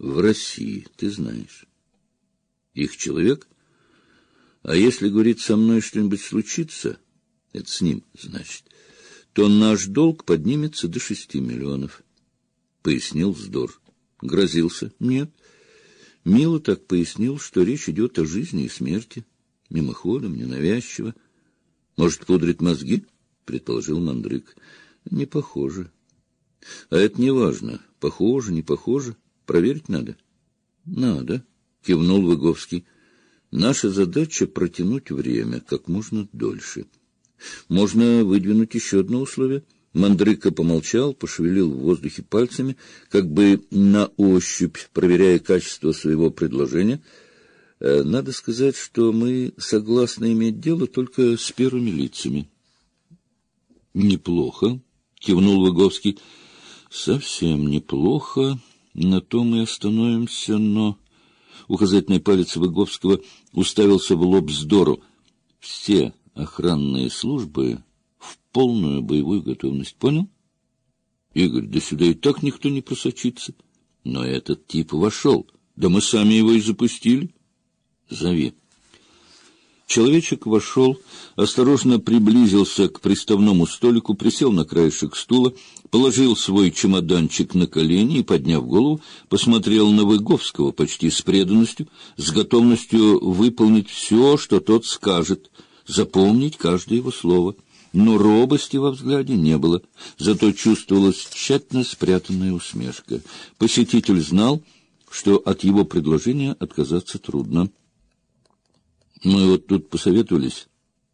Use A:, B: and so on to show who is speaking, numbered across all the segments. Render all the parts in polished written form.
A: в России, ты знаешь. Их человек? А если, говорит, со мной что-нибудь случится, это с ним, значит, то наш долг поднимется до 6 миллионов, — пояснил Здор. Грозился? Нет. Мило так пояснил, что речь идет о жизни и смерти, мимоходом, ненавязчиво. Может, пудрит мозги? — предположил Мандрык. Не похоже. А это не важно. Похоже, не похоже. Проверить надо. Надо, — кивнул Выговский. Наша задача — протянуть время как можно дольше. Можно выдвинуть еще одно условие. Мандрыка помолчал, пошевелил в воздухе пальцами, как бы на ощупь, проверяя качество своего предложения. Надо сказать, что мы согласны иметь дело только с первыми лицами. Неплохо, — кивнул Выговский. Совсем неплохо. На том и остановимся, но... Указательный палец Выговского уставился в лоб Здору. Все охранные службы в полную боевую готовность. Понял? Игорь, да сюда и так никто не просочится. Но этот тип вошел. Да мы сами его и запустили. Зови. Человечек вошел, осторожно приблизился к приставному столику, присел на краешек стула, положил свой чемоданчик на колени и, подняв голову, посмотрел на Выговского почти с преданностью, с готовностью выполнить все, что тот скажет, запомнить каждое его слово. Но робости во взгляде не было, зато чувствовалась тщательно спрятанная усмешка. Посетитель знал, что от его предложения отказаться трудно. Мы вот тут посоветовались.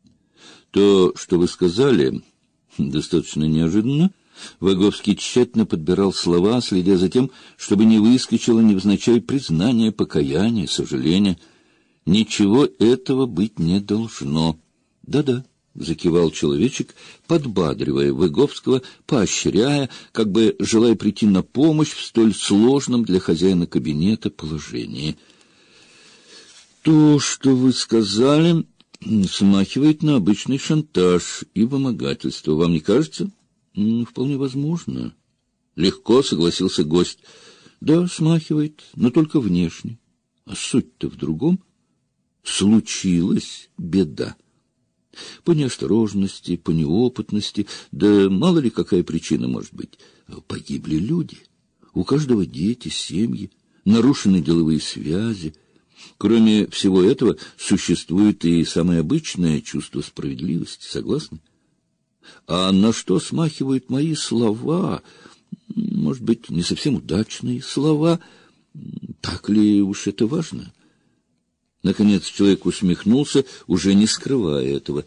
A: То, что вы сказали, достаточно неожиданно. Выговский тщательно подбирал слова, следя за тем, чтобы не выскочило невзначай признание, покаяние, сожаление. Ничего этого быть не должно. Да-да, — закивал человечек, подбадривая Выговского, поощряя, как бы желая прийти на помощь в столь сложном для хозяина кабинета положении. То, что вы сказали, смахивает на обычный шантаж и вымогательство. Вам не кажется? Вполне возможно. Легко согласился гость. Да, смахивает, но только внешне. А суть-то в другом. Случилась беда. По неосторожности, по неопытности, да мало ли какая причина может быть. Погибли люди. У каждого дети, семьи, нарушены деловые связи. Кроме всего этого, существует и самое обычное чувство справедливости, согласны? А на что смахивают мои слова? Может быть, не совсем удачные слова? Так ли уж это важно? Наконец человек усмехнулся, уже не скрывая этого.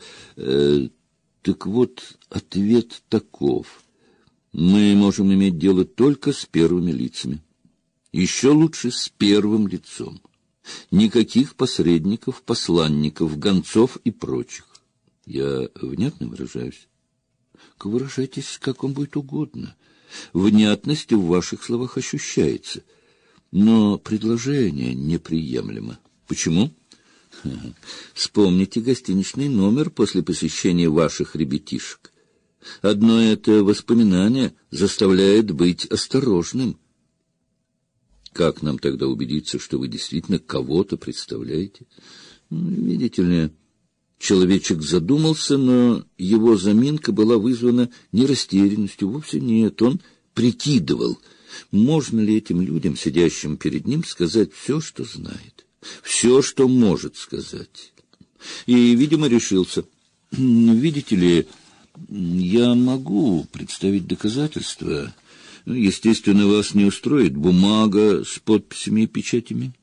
A: Так вот, ответ таков. Мы можем иметь дело только с первыми лицами. Еще лучше с первым лицом. Никаких посредников, посланников, гонцов и прочих. Я внятно выражаюсь? Выражайтесь, как вам будет угодно. Внятность в ваших словах ощущается. Но предложение неприемлемо. Почему? Вспомните гостиничный номер после посещения ваших ребятишек. Одно это воспоминание заставляет быть осторожным. Как нам тогда убедиться, что вы действительно кого-то представляете? Видите ли, человечек задумался, но его заминка была вызвана не растерянностью, вовсе нет. Он прикидывал, можно ли этим людям, сидящим перед ним, сказать все, что знает, все, что может сказать. И, видимо, решился. Видите ли, я могу представить доказательства. Естественно, вас не устроит бумага с подписями и печатями.